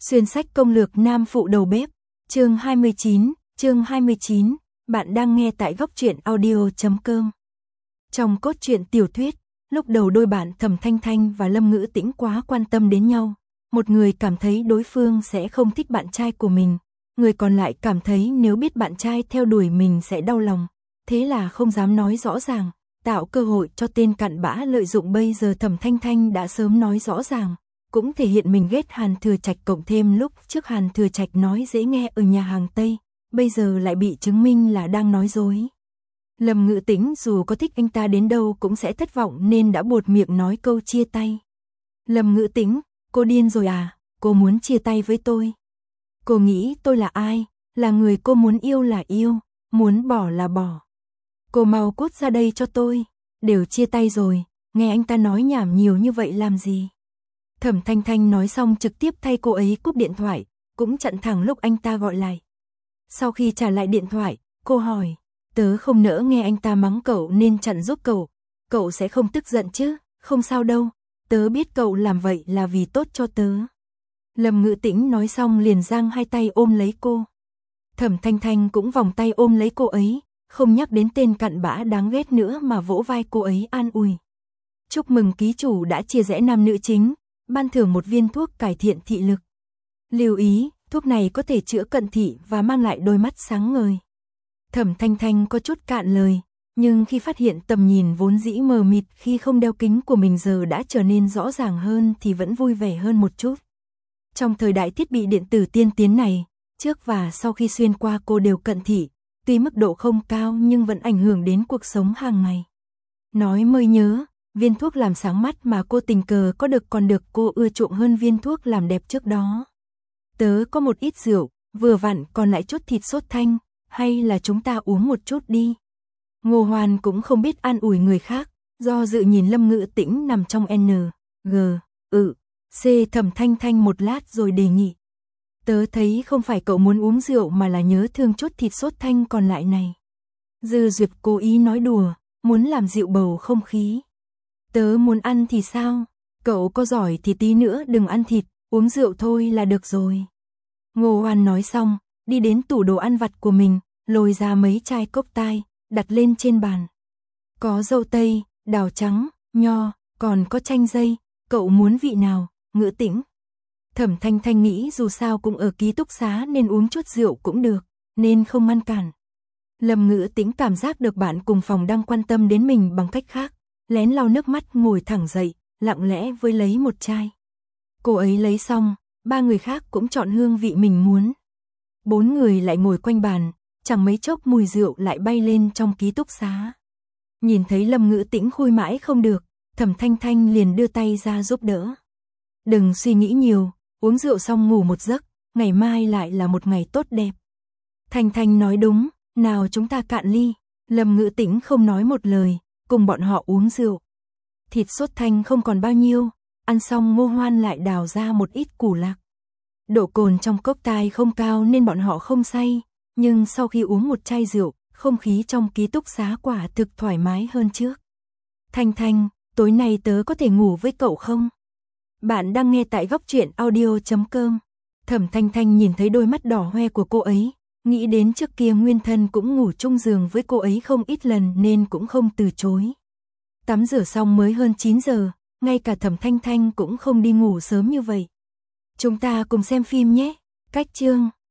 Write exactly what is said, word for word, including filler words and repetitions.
Xuyên sách công lược nam phụ đầu bếp, chương hai mươi chín, chương hai mươi chín, bạn đang nghe tại góc truyện audio chấm com. Trong cốt truyện tiểu thuyết, lúc đầu đôi bạn Thẩm Thanh Thanh và Lâm Ngữ Tĩnh quá quan tâm đến nhau, một người cảm thấy đối phương sẽ không thích bạn trai của mình, người còn lại cảm thấy nếu biết bạn trai theo đuổi mình sẽ đau lòng, thế là không dám nói rõ ràng, tạo cơ hội cho tên cặn bã lợi dụng. Bây giờ Thẩm Thanh Thanh đã sớm nói rõ ràng, cũng thể hiện mình ghét Hàn Thừa Trạch, cộng thêm lúc trước Hàn Thừa Trạch nói dễ nghe ở nhà hàng Tây, bây giờ lại bị chứng minh là đang nói dối. Lâm Ngữ Tĩnh dù có thích anh ta đến đâu cũng sẽ thất vọng nên đã buột miệng nói câu chia tay. Lâm Ngữ Tĩnh, cô điên rồi à, cô muốn chia tay với tôi? Cô nghĩ tôi là ai? Là người cô muốn yêu là yêu, muốn bỏ là bỏ. Cô mau cút ra đây cho tôi, đều chia tay rồi, nghe anh ta nói nhảm nhiều như vậy làm gì? Thẩm Thanh Thanh nói xong trực tiếp thay cô ấy cúp điện thoại, cũng chặn thẳng lúc anh ta gọi lại. Sau khi trả lại điện thoại, cô hỏi, tớ không nỡ nghe anh ta mắng cậu nên chặn giúp cậu, cậu sẽ không tức giận chứ? Không sao đâu, tớ biết cậu làm vậy là vì tốt cho tớ. Lâm Ngữ Tĩnh nói xong liền giang hai tay ôm lấy cô. Thẩm Thanh Thanh cũng vòng tay ôm lấy cô ấy, không nhắc đến tên cặn bã đáng ghét nữa mà vỗ vai cô ấy an ủi. Chúc mừng ký chủ đã chia rẽ nam nữ chính, ban thưởng một viên thuốc cải thiện thị lực. Lưu ý, thuốc này có thể chữa cận thị và mang lại đôi mắt sáng ngời. Thẩm Thanh Thanh có chút cạn lời, nhưng khi phát hiện tầm nhìn vốn dĩ mờ mịt khi không đeo kính của mình giờ đã trở nên rõ ràng hơn thì vẫn vui vẻ hơn một chút. Trong thời đại thiết bị điện tử tiên tiến này, trước và sau khi xuyên qua cô đều cận thị, tuy mức độ không cao nhưng vẫn ảnh hưởng đến cuộc sống hàng ngày. Nói mới nhớ, viên thuốc làm sáng mắt mà cô tình cờ có được còn được cô ưa chuộng hơn viên thuốc làm đẹp trước đó. Tớ có một ít rượu, vừa vặn còn lại chút thịt sốt thanh, hay là chúng ta uống một chút đi. Ngô Hoan cũng không biết an ủi người khác, do dự nhìn Lâm Ngữ Tĩnh nằm trong N, G, ừ, C. Thẩm Thanh Thanh một lát rồi đề nghị. Tớ thấy không phải cậu muốn uống rượu mà là nhớ thương chút thịt sốt thanh còn lại này. Dư Duyệt cố ý nói đùa, muốn làm dịu bầu không khí. Tớ muốn ăn thì sao? Cậu có giỏi thì tí nữa đừng ăn thịt, uống rượu thôi là được rồi. Ngô Hoan nói xong, đi đến tủ đồ ăn vặt của mình, lôi ra mấy chai cốc tai, đặt lên trên bàn. Có dâu tây, đào trắng, nho, còn có chanh dây, cậu muốn vị nào? Ngữ Tĩnh. Thẩm Thanh Thanh nghĩ dù sao cũng ở ký túc xá nên uống chút rượu cũng được, nên không ngăn cản. Lâm Ngữ Tĩnh cảm giác được bạn cùng phòng đang quan tâm đến mình bằng cách khác, lén lau nước mắt ngồi thẳng dậy, lặng lẽ với lấy một chai. Cô ấy lấy xong, ba người khác cũng chọn hương vị mình muốn. Bốn người lại ngồi quanh bàn, chẳng mấy chốc mùi rượu lại bay lên trong ký túc xá. Nhìn thấy Lâm Ngữ Tĩnh khui mãi không được, Thẩm Thanh Thanh liền đưa tay ra giúp đỡ. Đừng suy nghĩ nhiều, uống rượu xong ngủ một giấc, ngày mai lại là một ngày tốt đẹp. Thanh Thanh nói đúng, nào chúng ta cạn ly. Lâm Ngữ Tĩnh không nói một lời, cùng bọn họ uống rượu. Thịt sốt thanh không còn bao nhiêu, ăn xong Ngô Hoan lại đào ra một ít củ lạc. Độ cồn trong cốc tai không cao nên bọn họ không say, nhưng sau khi uống một chai rượu, không khí trong ký túc xá quả thực thoải mái hơn trước. Thanh Thanh, tối nay tớ có thể ngủ với cậu không? Bạn đang nghe tại góc truyện audio chấm com. Thẩm Thanh Thanh nhìn thấy đôi mắt đỏ hoe của cô ấy, nghĩ đến trước kia nguyên thân cũng ngủ chung giường với cô ấy không ít lần nên cũng không từ chối. Tắm rửa xong mới hơn chín giờ, ngay cả Thẩm Thanh Thanh cũng không đi ngủ sớm như vậy. Chúng ta cùng xem phim nhé. Cách chương